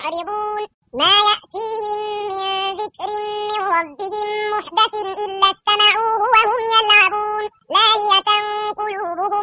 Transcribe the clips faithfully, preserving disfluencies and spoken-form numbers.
معرضون ما يأتيهم من ذكر من ربهم محدث إلا استمعوه وهم يلعبون لاهية قلوبهم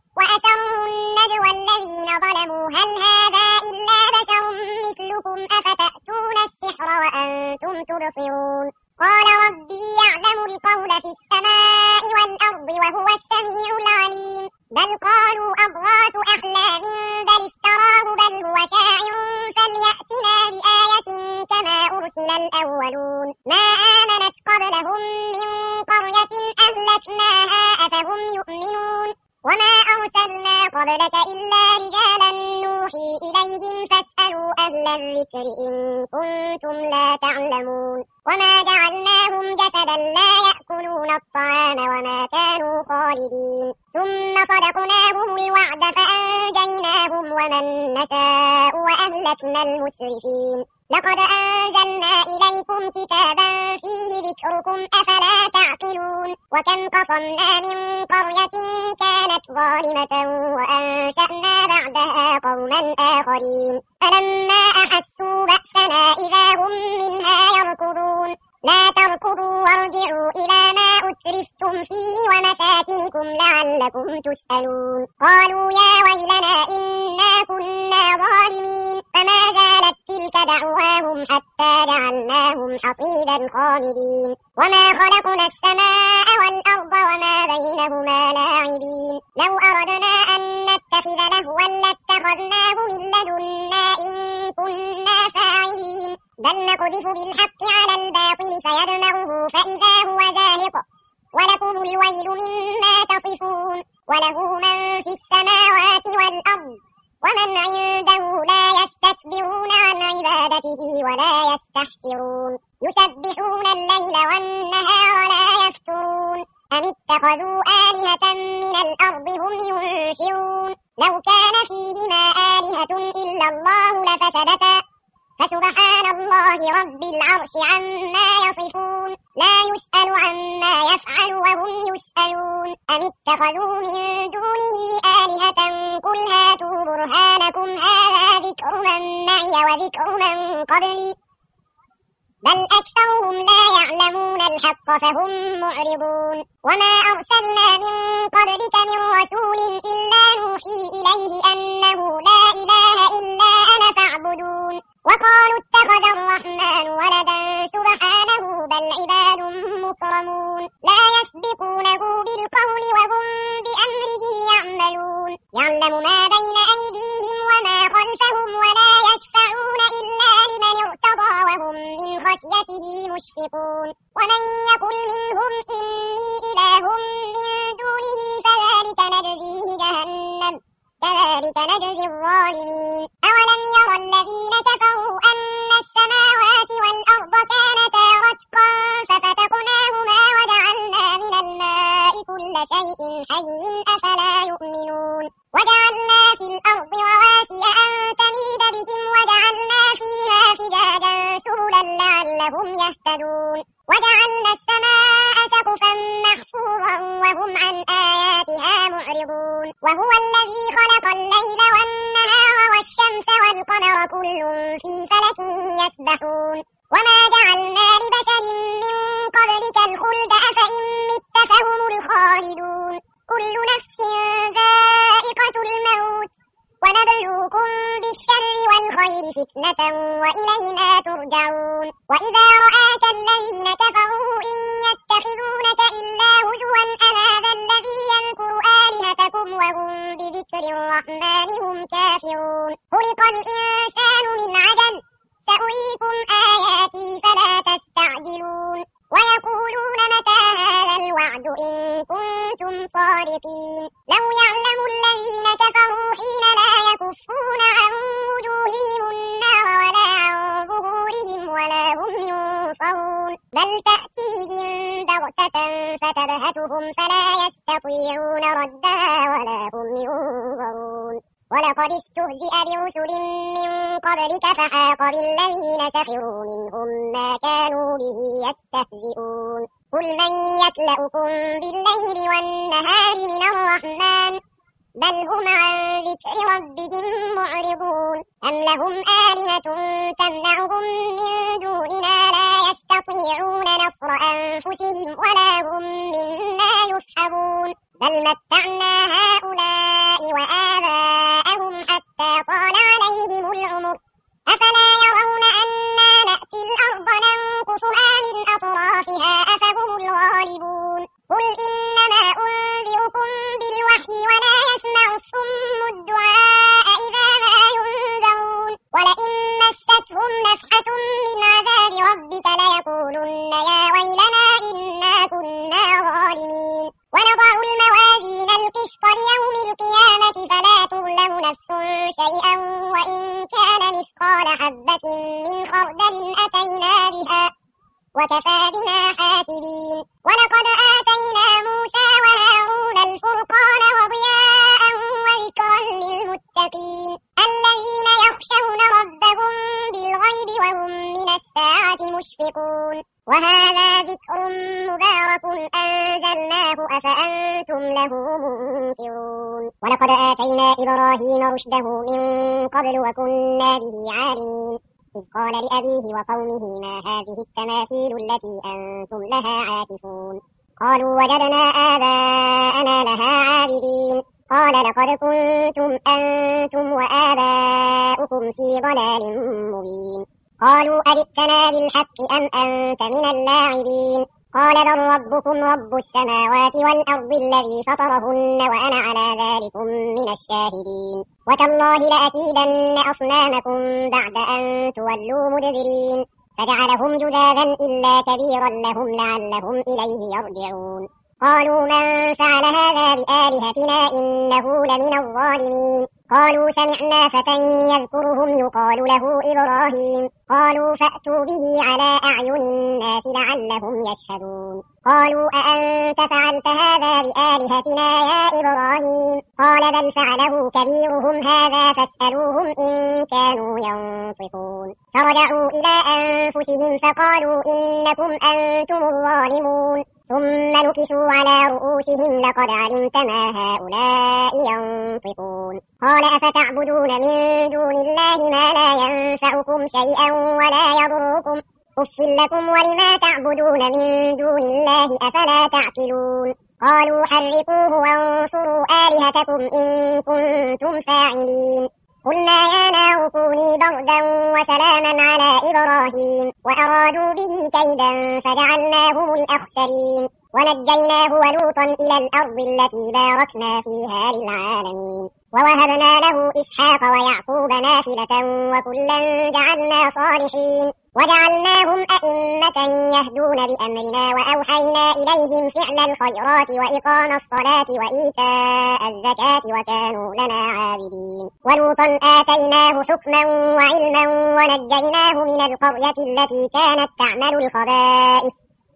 وأسروا النجوى الذين ظلموا هل هذا إلا بشر مثلكم أفتأتون السحر وأنتم تبصرون قال ربي يعلم القول في السماء والأرض وهو السميع العليم بل قالوا أضغاث أحلام بل افتراه بل هو شاعر فليأتنا بآية كما أرسل الأولون ما آمنت قبلهم من قرية أهلكناها أفهم يؤمنون وما أرسلنا قبلك إلا رجالا نوحي إليهم فاسألوا أهل الذكر إن كنتم لا تعلمون وما جعلناهم جسدا لا يأكلون الطعام وما كانوا خالدين ثم صدقناهم الوعد فأنجيناهم ومن نشاء وأهلكنا المسرفين لقد أنزلنا إليكم كتابا فيه ذكركم أفلا تعقلون وكم قصمنا من قرية كانت ظالمة وأنشأنا بعدها قوما آخرين فلما أحسوا بأسنا إذا هم منها يركضون لا تركضوا وارجعوا إلى ما أترفتم فيه ومساكنكم لعلكم تسألون قالوا يا ويلنا إنا كنا ظالمين فما زالت تلك دعواهم حتى جعلناهم حصيدا خامدين وما خلقنا السماء والأرض وما بينهما لاعبين لو أردنا أن نتخذ لهوا لاتخذناه من لدنا إن كنا فاعلين بل نقذف بالحق على الباطل فيدمغه فإذا هو زاهق ولكم الويل مما تصفون وله من في السماوات والأرض ومن عنده لا يستكبرون عن عبادته ولا يستحسرون يسبحون الليل والنهار لا يفترون أم اتخذوا آلهة من الأرض هم ينشرون لو كان فيهما آلهة إلا الله لفسدتا فسبحان الله رب العرش عما يصفون لا يسأل عما يفعل وهم يسألون أم اتخذوا من دونه آلهة قل هاتوا برهانكم هذا ذكر من معي وذكر من قبلي بل أكثرهم لا يعلمون الحق فهم معرضون وما أرسلنا من قبلك من رسول إلا نوحي إليه أنه لا إله إلا أنا فاعبدون وقالوا اتخذ الرحمن ولدا سبحانه بل عباد مكرمون لا يسبقونه بالقول وهم بأمره يعملون يعلم ما بين أيديهم وما خلفهم ولا يشفعون إلا لمن ارتضى وهم من خشيته مشفقون ومن يقل منهم إني إله من دونه فذلك نجزيه جهنم كذلك نجزي الظالمين أولم يرى الذين كفروا أن السماوات والأرض كانتا رتقا ففتقناهما وجعلنا من الماء كل شيء حي أفلا يؤمنون وجعلنا في الأرض رواسي أن تميد بهم وجعلنا فيها فجاجا سبلا لعلهم يهتدون وجعلنا السماء سقفا محفوظا وهم عن آياتها معرضون وهو الذي خلق الليل والنهار والشمس والقمر كل في فلك يسبحون وما جعلنا لبشر من قبلك الخلد أفإن مت فهم الخالدون كل نفس ذائقة الموت ونبلوكم بالشر والخير فتنة وإلينا ترجعون وإذا رآك الذين كفروا إن يتخذونك إلا هزوا أهذا الذي يذكر آلهتكم وهم بذكر الرحمن هم كافرون خلق الإنسان من عجل سأريكم آياتي فلا تستعجلون ويقولون متى هذا الوعد إن كنتم صادقين لو يعلم الذين كفروا حين لا يكفون عن وجوههم النار ولا عن ظهورهم ولا هم ينصرون بل تأتيهم بغتة فتبهتهم فلا يستطيعون ردها ولا هم ينظرون ولقد استهزئ برسل من قبلك فحاق بالذين سخروا منهم ما كانوا به يستهزئون قل من يكلؤكم بالليل والنهار من الرحمن بل هم عن ذكر ربهم معرضون أم لهم آلهة تمنعهم من دوننا لا يستطيعون نصر أنفسهم ولا هم منا يصحبون بل متعنا هؤلاء وآباءهم حتى طال عليهم العمر أفلا يرون أنا نأتي الأرض ننقصها من أطرافها أفهم الغالبون قل إنما أنذركم بالوحي ولا يسمع الصم الدعاء إذا ما ينذرون ولئن مستهم نفحة من عذاب ربك ليقولن يا ويلنا إنا كنا ظالمين ونضع الموازين القسط ليوم القيامة فلا تظلم نفس شيئا وإن كان مثقال حبة من خردل أتينا بها وكفى بنا حاسبين ولقد آتينا موسى وهارون الفرقان وضياء وذكرا للمتقين الذين يخشون ربهم بالغيب وهم من الساعة مشفقون وهذا ذكر مبارك أنزلناه أفأنتم له منكرون ولقد آتينا إبراهيم رشده من قبل وكنا به عالمين إذ قال لأبيه وقومه ما هذه التماثيل التي أنتم لها عاكفون قالوا وجدنا آباءنا لها عابدين قال لقد كنتم أنتم وآباؤكم في ضلال مبين قالوا أجئتنا بالحق أم أنت من اللاعبين قال بل ربكم رب السماوات والأرض الذي فطرهن وأنا على ذلكم من الشاهدين وتالله لأكيدن أصنامكم بعد أن تولوا مدبرين فجعلهم جذاذا إلا كبيرا لهم لعلهم إليه يرجعون قالوا من فعل هذا بآلهتنا إنه لمن الظالمين قالوا سمعنا فتى يذكرهم يقال له إبراهيم قالوا فأتوا به على أعين الناس لعلهم يشهدون قالوا أأنت فعلت هذا بآلهتنا يا إبراهيم قال بل فعله كبيرهم هذا فاسألوهم إن كانوا ينطقون فرجعوا إلى أنفسهم فقالوا إنكم أنتم الظالمون ثم نكسوا على رؤوسهم لقد علمت ما هؤلاء ينطقون قال أفتعبدون من دون الله ما لا ينفعكم شيئا ولا يضركم أف لكم ولما تعبدون من دون الله أفلا تعقلون قالوا حرقوه وانصروا آلهتكم إن كنتم فاعلين قلنا يا نار كوني بردا وسلاما على إبراهيم وأرادوا به كيدا فجعلناهم الأخسرين ونجيناه ولوطا إلى الأرض التي باركنا فيها للعالمين ووهبنا له إسحاق ويعقوب نافلة وكلا جعلنا صالحين وجعلناهم أئمة يهدون بأمرنا وأوحينا إليهم فعل الخيرات وإقام الصلاة وإيتاء الزكاة وكانوا لنا عابدين ولوطا آتيناه حكما وعلما ونجيناه من القرية التي كانت تعمل الخبائث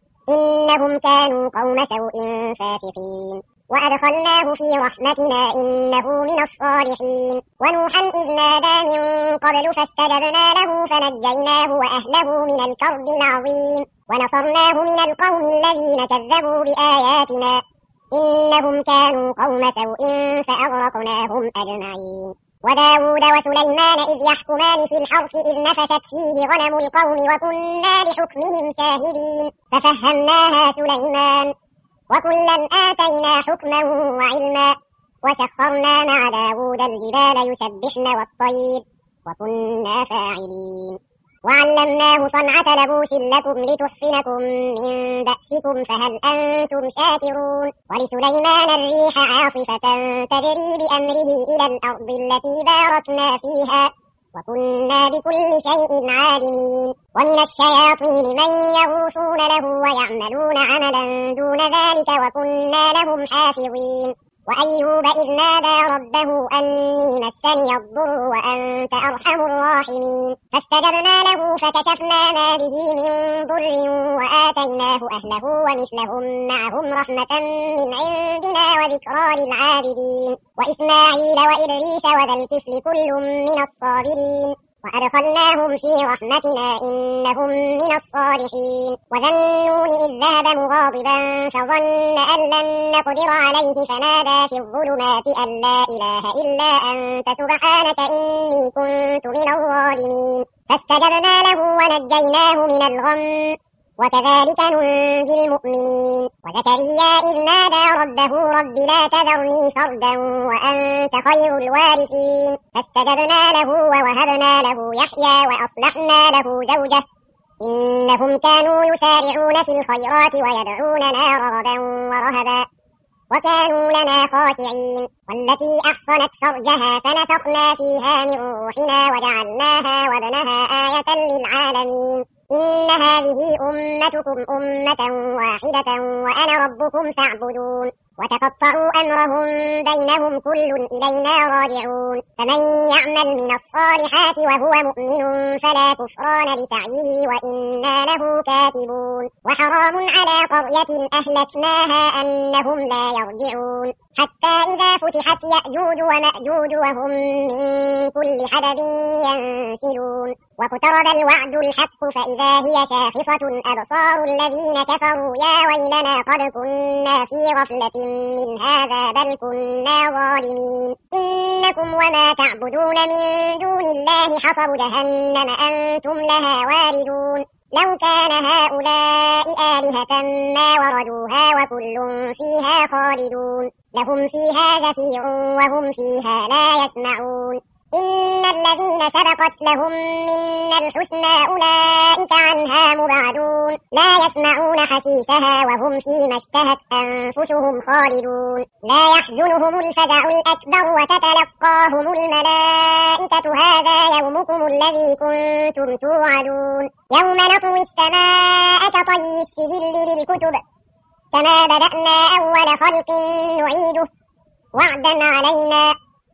إنهم كانوا قوم سوء فاسقين وأدخلناه في رحمتنا إنه من الصالحين ونوحا إذ نادى من قبل فاستجبنا له فنجيناه وأهله من الكرب العظيم ونصرناه من القوم الذين كذبوا بآياتنا إنهم كانوا قوم سوء فأغرقناهم أجمعين وداود وسليمان إذ يحكمان في الحرث إذ نفشت فيه غنم القوم وكنا لحكمهم شاهدين ففهمناها سليمان وكلا آتينا حكما وعلما وسخرنا مع داود الجبال يسبحن والطير وكنا فاعلين وعلمناه صنعة لبوس لكم لتحصنكم من بأسكم فهل أنتم شاكرون ولسليمان الريح عاصفة تجري بأمره إلى الأرض التي باركنا فيها وكنا بكل شيء عالمين ومن الشياطين من يغوصون له ويعملون عملا دون ذلك وكنا لهم حافظين وأيوب إذ نادى ربه أني مسني الضر وأنت أرحم الراحمين فاستجبنا له فكشفنا ما به من ضر وآتيناه أهله ومثلهم معهم رحمة من عندنا وذكرى للعابدين وإسماعيل وإدريس وذا الكفل كل من الصابرين وأدخلناهم في رحمتنا إنهم من الصالحين. وذا النون إذ ذهب مغاضبا فظن أن لن نقدر عليه فنادى في الظلمات أن لا إله إلا أنت سبحانك إني كنت من الظالمين. فاستجبنا له ونجيناه من الغم وكذلك ننجي المؤمنين. وزكريا إذ نادى ربه رب لا تذرني فردا وأنت خير الوارثين. فاستجبنا له ووهبنا له يحيى وأصلحنا له زوجه إنهم كانوا يسارعون في الخيرات ويدعوننا رغبا ورهبا وكانوا لنا خاشعين. والتي أحصنت فرجها فنفخنا فيها من روحنا وجعلناها وابنها آية للعالمين. إن هذه أمتكم أمة واحدة وأنا ربكم فاعبدون. وتقطعوا أمرهم بينهم كل إلينا راجعون. فمن يعمل من الصالحات وهو مؤمن فلا كفران لسعيه وإنا له كاتبون. وحرام على قرية أهلكناها أنهم لا يرجعون حتى إذا فتحت يأجوج ومأجوج وهم من كل حدب ينسلون. واقترب الوعد الحق فإذا هي شاخصة أبصار الذين كفروا يا ويلنا قد كنا في غفلة من هذا بل كنا ظالمين. إنكم وما تعبدون من دون الله حصب جهنم أنتم لها واردون. لو كان هؤلاء آلهة ما وردوها وكل فيها خالدون. لهم فيها زفير وهم فيها لا يسمعون. إن الذين سبقت لهم منا الحسنى أولئك عنها مبعدون. لا يسمعون حسيسها وهم فيما اشتهت أنفسهم خالدون. لا يحزنهم الفزع الأكبر وتتلقاهم الملائكة هذا يومكم الذي كنتم توعدون. يوم نطوي السماء كطي السجل للكتب كما بدأنا أول خلق نعيده وعدا علينا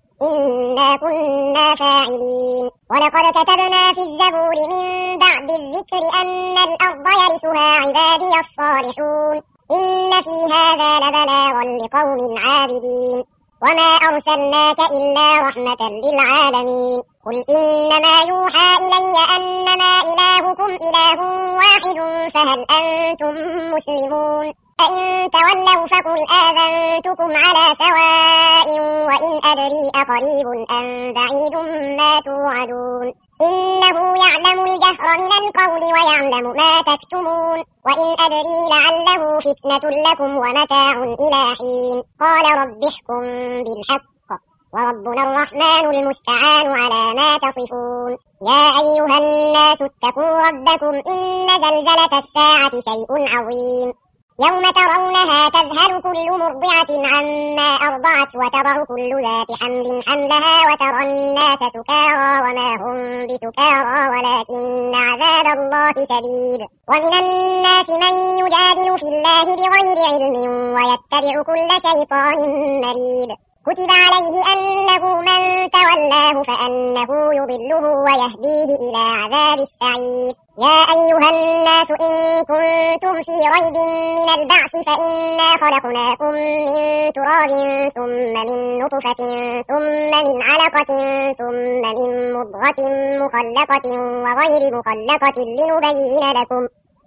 إنا كنا فاعلين. ولقد كتبنا في الزبور من بعد الذكر أن الأرض يرثها عبادي الصالحون. إن في هذا لبلاغا لقوم عابدين. وما أرسلناك إلا رحمة للعالمين. قل إنما يوحى إلي أنما إلهكم إله واحد فهل أنتم مسلمون؟ فإن تولوا فقل آذنتكم على سواء وإن أدري أقريب أم بعيد ما توعدون. إنه يعلم الجهر من القول ويعلم ما تكتمون. وإن أدري لعله فتنة لكم ومتاع إلى حين. قال رب احكم بالحق وربنا الرحمن المستعان على ما تصفون. يا أيها الناس اتقوا ربكم إن زلزلة الساعة شيء عظيم. يوم ترونها تذهل كل مرضعة عما أرضعت وتضع كل ذات حمل حملها وترى الناس سكارى وما هم بسكارى ولكن عذاب الله شديد. ومن الناس من يجادل في الله بغير علم ويتبع كل شيطان مريد. كتب عليه أنه من تولاه فأنه يضله ويهديه إلى عذاب السعير. يا أيها الناس إن كنتم في ريب من البعث فإنا خلقناكم من تراب ثم من نطفة ثم من علقة ثم من مضغة مخلقة وغير مخلقة لنبين لكم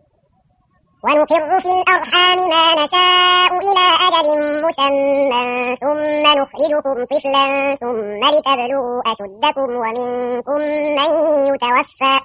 ونقر في الأرحام ما نشاء إلى أجل مسمى ثم نخرجكم طفلا ثم لتبلغوا أشدكم ومنكم من يتوفى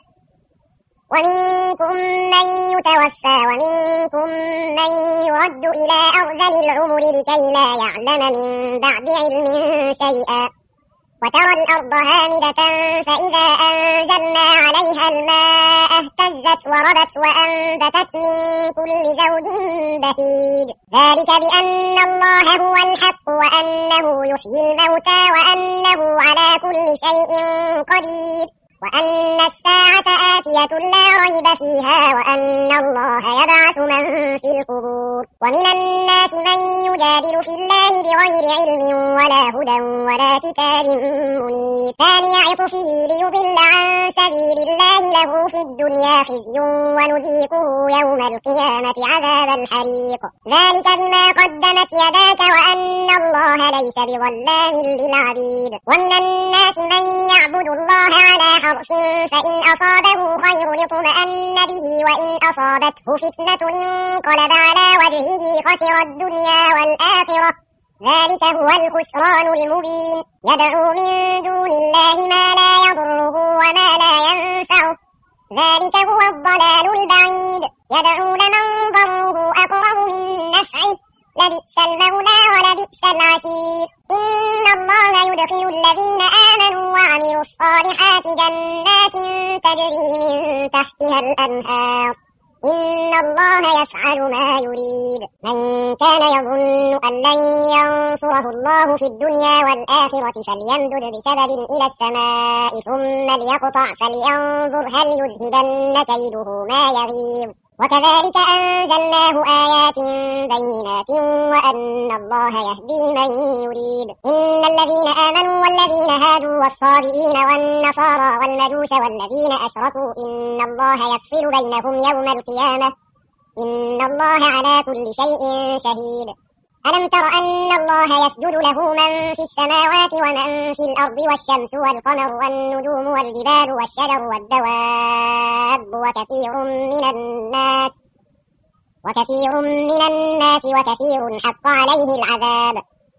ومنكم من يتوفى ومنكم من يرد إلى أرذل العمر لكي لا يعلم من بعد علم شيئا. وترى الأرض هامدة فإذا أنزلنا عليها الماء اهتزت وربت وأنبتت من كل زوج بهيج. ذلك بأن الله هو الحق وأنه يحيي الموتى وأنه على كل شيء قدير وأن الساعة آتية لا ريب فيها وأن الله يبعث من في القبور. ومن الناس من يجادل في الله بغير علم ولا هدى ولا كتاب منير. ثاني عطفه ليضل عن سبيل الله له في الدنيا خزي ونذيقه يوم القيامة عذاب الحريق. ذلك بما قدمت يداك وأن الله ليس بظلام للعبيد. ومن الناس من يعبد الله على حرف فإن أصابه خير اطمأن به وإن أصابته فتنة انقلب على وجهه خسر الدنيا والآخرة ذلك هو الخسران المبين يدعو من دون الله ما لا يضره وما لا ينفعه ذلك هو الضلال البعيد يدعو لمن ضره أقرب من نفعه لبئس المولى ولبئس العشير إن الله يدخل الذين آمنوا وعملوا الصالحات جنات تجري من تحتها الأنهار إن الله يفعل ما يريد من كان يظن أن لن ينصره الله في الدنيا والآخرة فليمدد بسبب إلى السماء ثم ليقطع فلينظر هل يذهبن كيده ما يغيظ وكذلك أنزلناه آيات بينات وأن الله يهدي من يريد إن الذين آمنوا والذين هادوا والصابئين والنصارى والمجوس والذين أشركوا إن الله يفصل بينهم يوم القيامة إن الله على كل شيء شهيد ألم تر أن الله يسجد له من في السماوات ومن في الأرض والشمس والقمر والنجوم والجبال والشجر والدواب وكثير من الناس وكثير من الناس وكثير حق عليه العذاب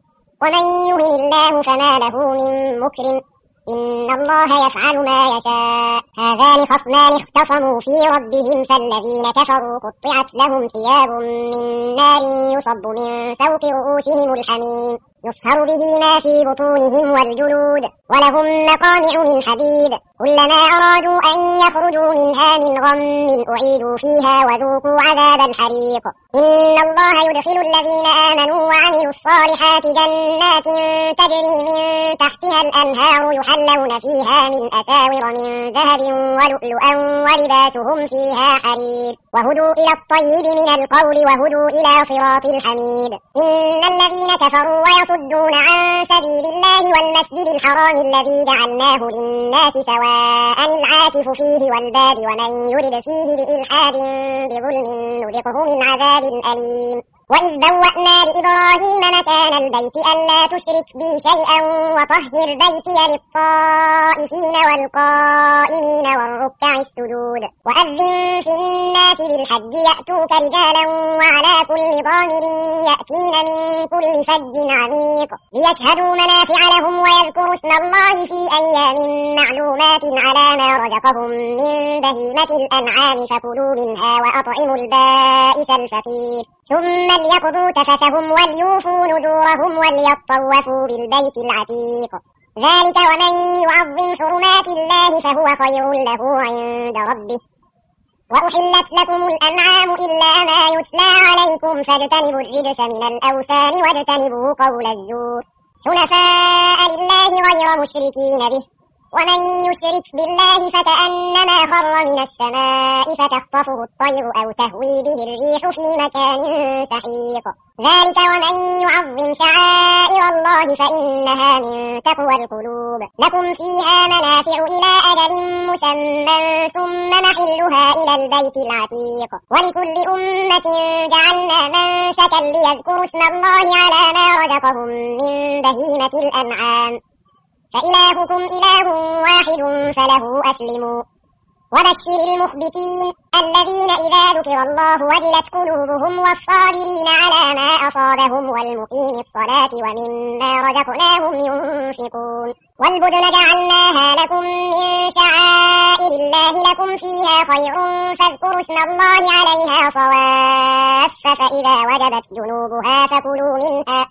ومن يهن الله فما له من مكرم إن الله يفعل ما يشاء هذان خصمان اختصموا في ربهم فالذين كفروا قطعت لهم ثياب من نار يصب من فوق رؤوسهم الحميم يصهر به ما في بطونهم والجلود ولهم مقامع من حديد كلما أرادوا أن يخرجوا منها من غم أعيدوا فيها وذوقوا عذاب الحريق إن الله يدخل الذين آمنوا وعملوا الصالحات جنات تجري من تحتها الأنهار يحلون فيها من أساور من ذهب ولؤلؤا ولباسهم فيها حرير وهدوا إلى الطيب من القول وهدوا إلى صراط الحميد إن الذين كفروا ويصدون عن سبيل الله والمسجد الحرام الذي جعلناه للناس سواء العاكف فيه والباد ومن يرد فيه بإلحاد بظلم نذقه من عذاب أليم وإذ بوأنا لإبراهيم مكان البيت ألا تشرك بي شيئا وطهر بيتي للطائفين والقائمين والركع السجود وأذن في الناس بالحج يأتوك رجالا وعلى كل ضامر يأتين من كل فج عميق ليشهدوا منافع لهم ويذكروا اسم الله في أيام معلومات على ما رزقهم من بهيمة الأنعام فكلوا منها وأطعموا البائس الفقير ثم ليقضوا تفثهم وليوفوا نذورهم وليطوفوا بالبيت العتيق ذلك ومن يعظم حرمات الله فهو خير له عند ربه وأحلت لكم الأنعام إلا ما يتلى عليكم فاجتنبوا الرجس من الأوثان واجتنبوا قول الزور حنفاء لله غير مشركين به ومن يشرك بالله فكأنما خر من السماء فتخطفه الطير أو تهوي به الريح في مكان سحيق ذلك ومن يعظم شعائر الله فإنها من تقوى القلوب لكم فيها منافع إلى أجل مسمى ثم محلها إلى البيت العتيق ولكل أمة جعلنا منسكا ليذكروا اسم الله على ما رزقهم من بهيمة الأنعام فإلهكم إله واحد فله أسلموا وبشر المخبتين الذين إذا ذكر الله وجلت قلوبهم والصابرين على ما أصابهم والمقيم الصلاة ومما رزقناهم ينفقون والبدن جعلناها لكم من شعائر الله لكم فيها خير فاذكروا اسم الله عليها صواف فإذا وجبت جنوبها فكلوا منها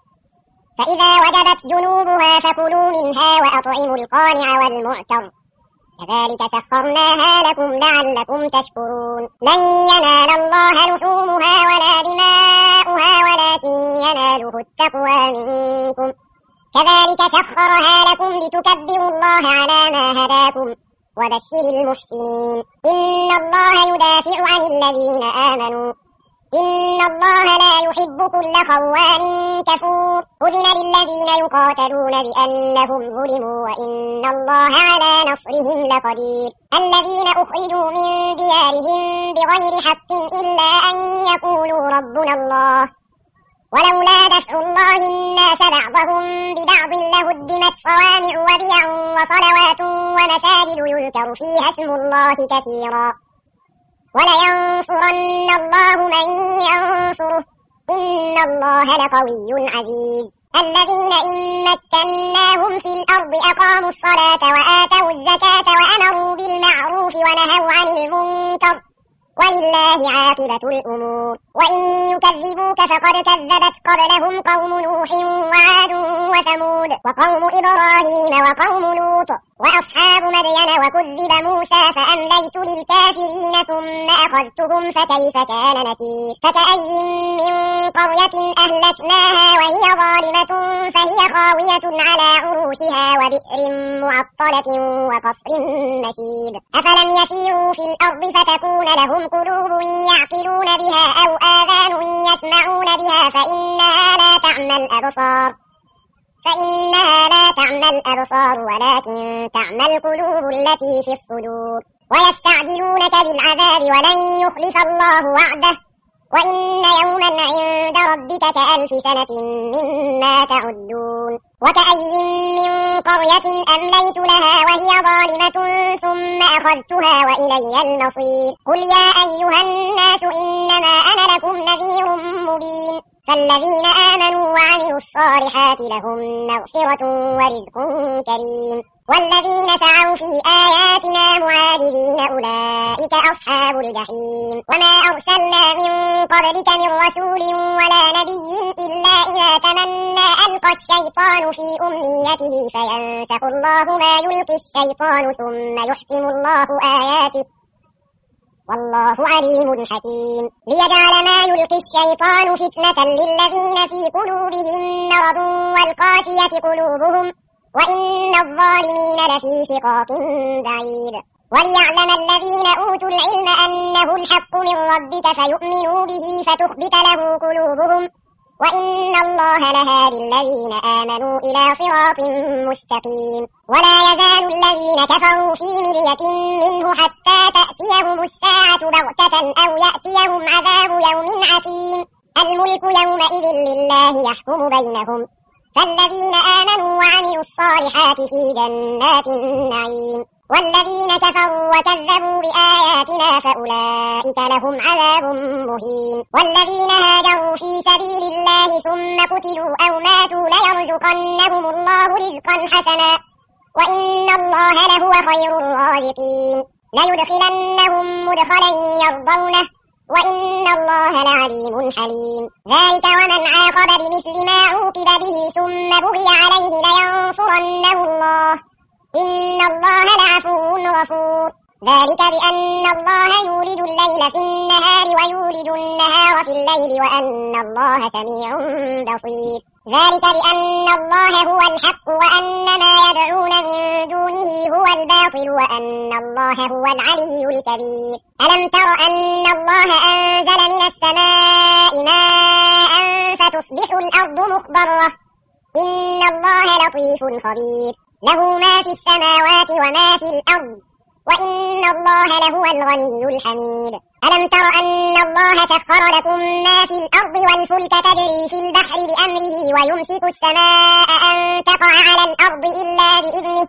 فإذا وجبت جنوبها فكلوا منها وأطعموا القانع والمعتر كذلك سخرناها لكم لعلكم تشكرون لن ينال الله لحومها ولا دماؤها ولكن يناله التقوى منكم كذلك سخرها لكم لتكبروا الله على ما هداكم وبشر المحسنين إن الله يدافع عن الذين آمنوا إن الله لا يحب كل خوان كفور أذن للذين يقاتلون بأنهم ظلموا وإن الله على نصرهم لقدير الذين أخرجوا من ديارهم بغير حق إلا أن يقولوا ربنا الله ولولا دفع الله الناس بعضهم ببعض لهدمت صوامع وبيع وصلوات ومساجد يذكر فيها اسم الله كثيرا ولينصرن الله من ينصره إن الله لقوي عزيز الذين إن مكناهم في الأرض أقاموا الصلاة وآتوا الزكاة وأمروا بالمعروف ونهوا عن المنكر ولله عاقبة الأمور وإن يكذبوك فقد كذبت قبلهم قوم نوح وعاد وثمود وقوم إبراهيم وقوم لوط وأصحاب مدين وكذب موسى فأمليت للكافرين ثم أخذتهم فكيف كان نكير فكأي من قرية أهلكناها وهي ظالمة فهي خاوية على عروشها وبئر معطلة وقصر مشيد أفلم يسيروا في الأرض فتكون لهم قلوب يعقلون بها أو آذان يسمعون بها فإنها لا تعمى الأبصار فإنها لا تعمى الأبصار ولكن تعمى القلوب التي في الصدور ويستعجلونك بالعذاب ولن يخلف الله وعده وإن يوما عند ربك كألف سنة مما تعدون وكأي من قرية أمليت لها وهي ظالمة ثم أخذتها وإلي المصير قل يا أيها الناس إنما أنا لكم نذير مبين فالذين آمنوا وعملوا الصالحات لهم مغفرة ورزق كريم والذين سعوا في آياتنا معاجزين أولئك أصحاب الجحيم وما أرسلنا من قبلك من رسول ولا نبي إلا إذا تمنى ألقى الشيطان في أمنيته فينسخ الله ما يلقي الشيطان ثم يحكم الله آياته والله عليم حكيم ليجعل ما يلقي الشيطان فتنة للذين في قلوبهم مرض والقاسية قلوبهم وإن الظالمين لفي شقاق بعيد وليعلم الذين أوتوا العلم أنه الحق من ربك فيؤمنوا به فتخبت له قلوبهم وإن الله لهادي الذين آمنوا إلى صراط مستقيم ولا يزال الذين كفروا في مرية منه حتى تأتيهم الساعة بغتة أو يأتيهم عذاب يوم عقيم الملك يومئذ لله يحكم بينهم فالذين آمنوا وعملوا الصالحات في جنات النعيم والذين كفروا وكذبوا بآياتنا فأولئك لهم عذاب مهين والذين هاجروا في سبيل الله ثم قتلوا أو ماتوا ليرزقنهم الله رزقا حسنا وإن الله لهو خير الرازقين ليدخلنهم مدخلا يرضونه وإن الله لعليم حليم ذلك ومن عاقب بمثل ما عوقب به ثم بغي عليه لينصرنه الله إن الله لعفو غفور ذلك بأن الله يولد الليل في النهار ويولد النهار في الليل وأن الله سميع بصير ذلك بأن الله هو الحق وأن ما يدعون من دونه هو الباطل وأن الله هو العلي الكبير ألم تر أن الله أنزل من السماء ماء فتصبح الأرض مخضرة إن الله لطيف خبير له ما في السماوات وما في الأرض وإن الله لهو الغني الحميد ألم تر أن الله سخر لكم ما في الأرض والفلك تجري في البحر بأمره ويمسك السماء أن تقع على الأرض إلا بإذنه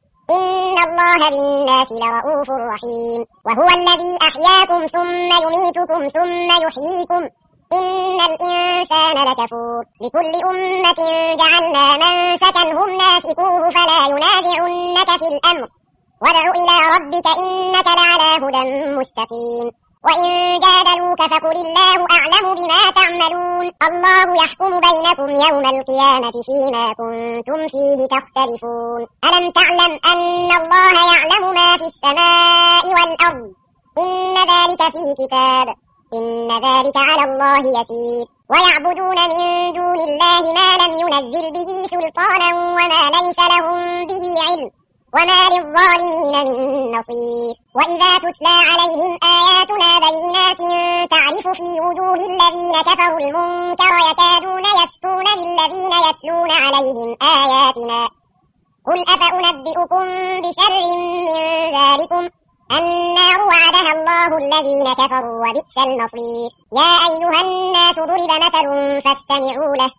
إن الله بالناس لرؤوف رحيم وهو الذي أحياكم ثم يميتكم ثم يحييكم إن الإنسان لكفور لكل أمة جعلنا منسكا هم ناسكوه فلا ينازعنك في الأمر وادع إلى ربك إنك لعلى هدى مستقيم وإن جادلوك فقل الله أعلم بما تعملون الله يحكم بينكم يوم القيامة فيما كنتم فيه تختلفون ألم تعلم أن الله يعلم ما في السماء والأرض إن ذلك في كتاب إن ذلك على الله يسير ويعبدون من دون الله ما لم ينزل به سلطانا وما ليس لهم به علم وما للظالمين من نصير وإذا تتلى عليهم آياتنا بينات تعرف في وجوه الذين كفروا المنكر يكادون يسطون بالذين يتلون عليهم آياتنا قل أفأنبئكم بشر من ذلكم النار وعدها الله الذين كفروا وبئس المصير يا أيها الناس ضرب مثل فاستمعوا له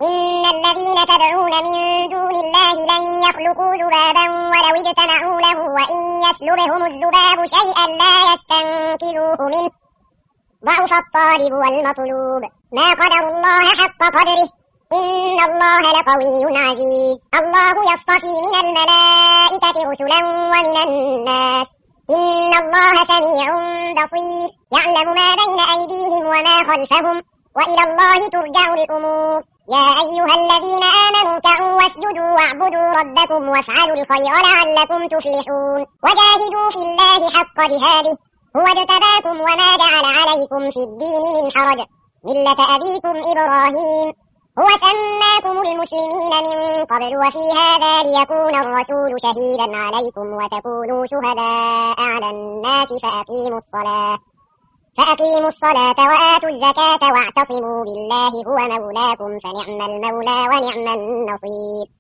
إن الذين تدعون من دون الله لن يخلقوا ذبابا ولو اجتمعوا له وإن يسلبهم الذباب شيئا لا يستنقذوه منه ضعف الطالب والمطلوب ما قدر الله حق قدره إن الله لقوي عزيز الله يصطفي من الملائكة رسلا ومن الناس إن الله سميع بصير يعلم ما بين أيديهم وما خلفهم وإلى الله ترجع الأمور يا أيها الذين آمنوا اركعوا واسجدوا واعبدوا ربكم وافعلوا الخير لعلكم تفلحون وجاهدوا في الله حق جهاده هو اجتباكم وما جعل عليكم في الدين من حرج ملة أبيكم إبراهيم هو سماكم المسلمين من قبل وفي هذا ليكون الرسول شهيدا عليكم وتكونوا شهداء على الناس فأقيموا الصلاة فأقيموا الصلاة وآتوا الزكاة واعتصموا بالله هو مولاكم فنعم المولى ونعم النصير